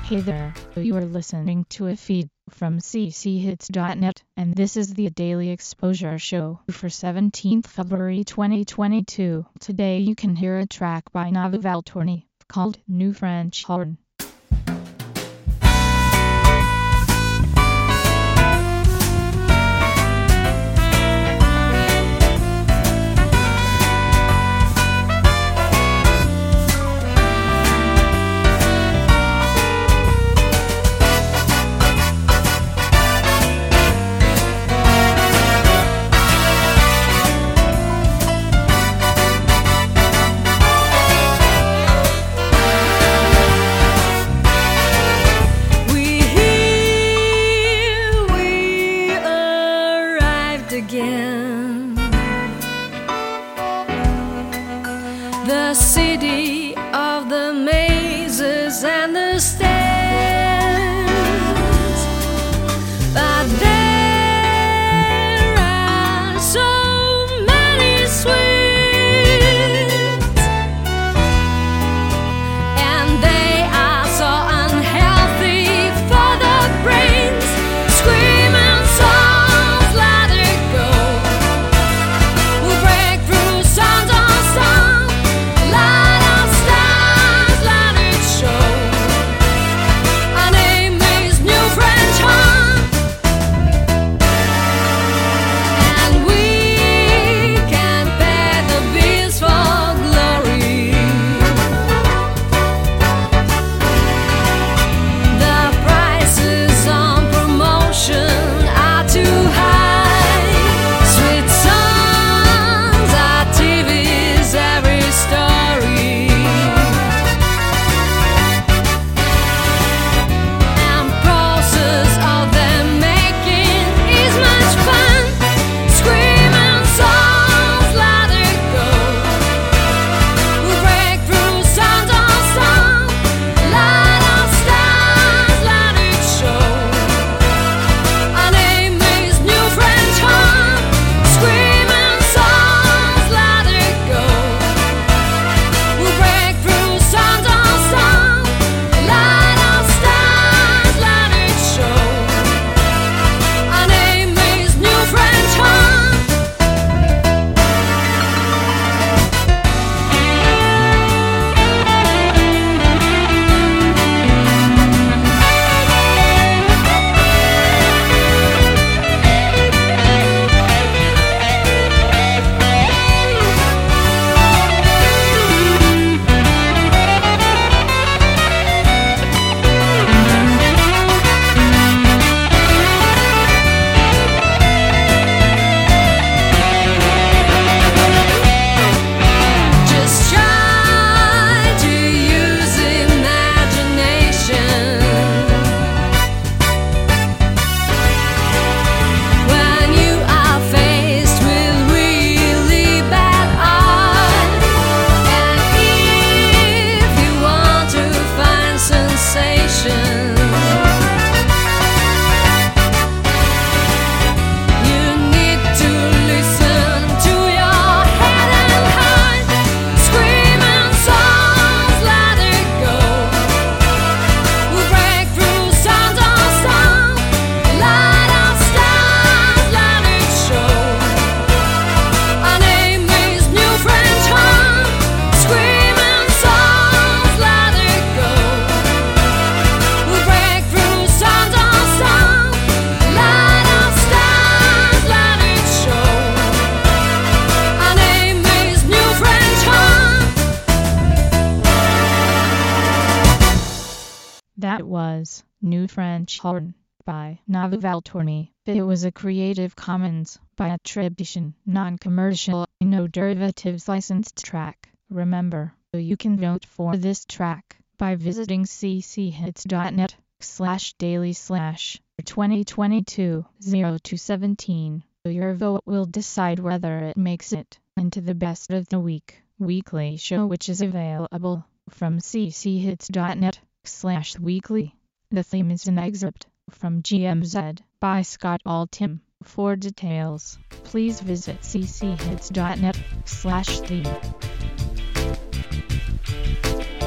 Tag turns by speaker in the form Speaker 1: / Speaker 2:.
Speaker 1: Hey there, you are listening to a feed from cchits.net, and this is the Daily Exposure Show for 17th February 2022. Today you can hear a track by Navi Valtorni called New French Horn.
Speaker 2: Again, the city of the mazes and the stands, but there are so many sweets, and they are so unhealthy for the brains. Screaming songs, let it go. We'll break through sound on sound, light up stars, let it show. Our name is New French Horn, and we can pay the bills for glory. The prices on promotion are too high. Sweet songs are TV's every story, and process of them making is much fun. Screaming songs, let it go. We'll break through sound on sound, light up stars, let it show. Our name is New French Horn. Screaming songs, let it go. We'll break through sound on sound, light up stars, let it show. Our name is New French Horn. Just try to use imagination when you are faced with really bad art. And if you want to find sensation, you need to listen to your head and heart. Screaming songs, let it go. We'll break through sound on sound, light up stars, let it show. Our name is New French Horn. Screaming songs, let it go. We'll break through sound on sound, light up stars, let it show. Our name is New French Horn.
Speaker 1: That was New French Horn by Navi Valtorni. It was a Creative Commons by attribution, non-commercial, no derivatives licensed track. Remember, you can vote for this track by visiting cchits.net/daily/2022-0217. Your vote will decide whether it makes it into the best of the week weekly show, which is available from cchits.net/weekly. The theme is an excerpt from GMZ by Scott Altham. For details, please visit cchits.net/theme.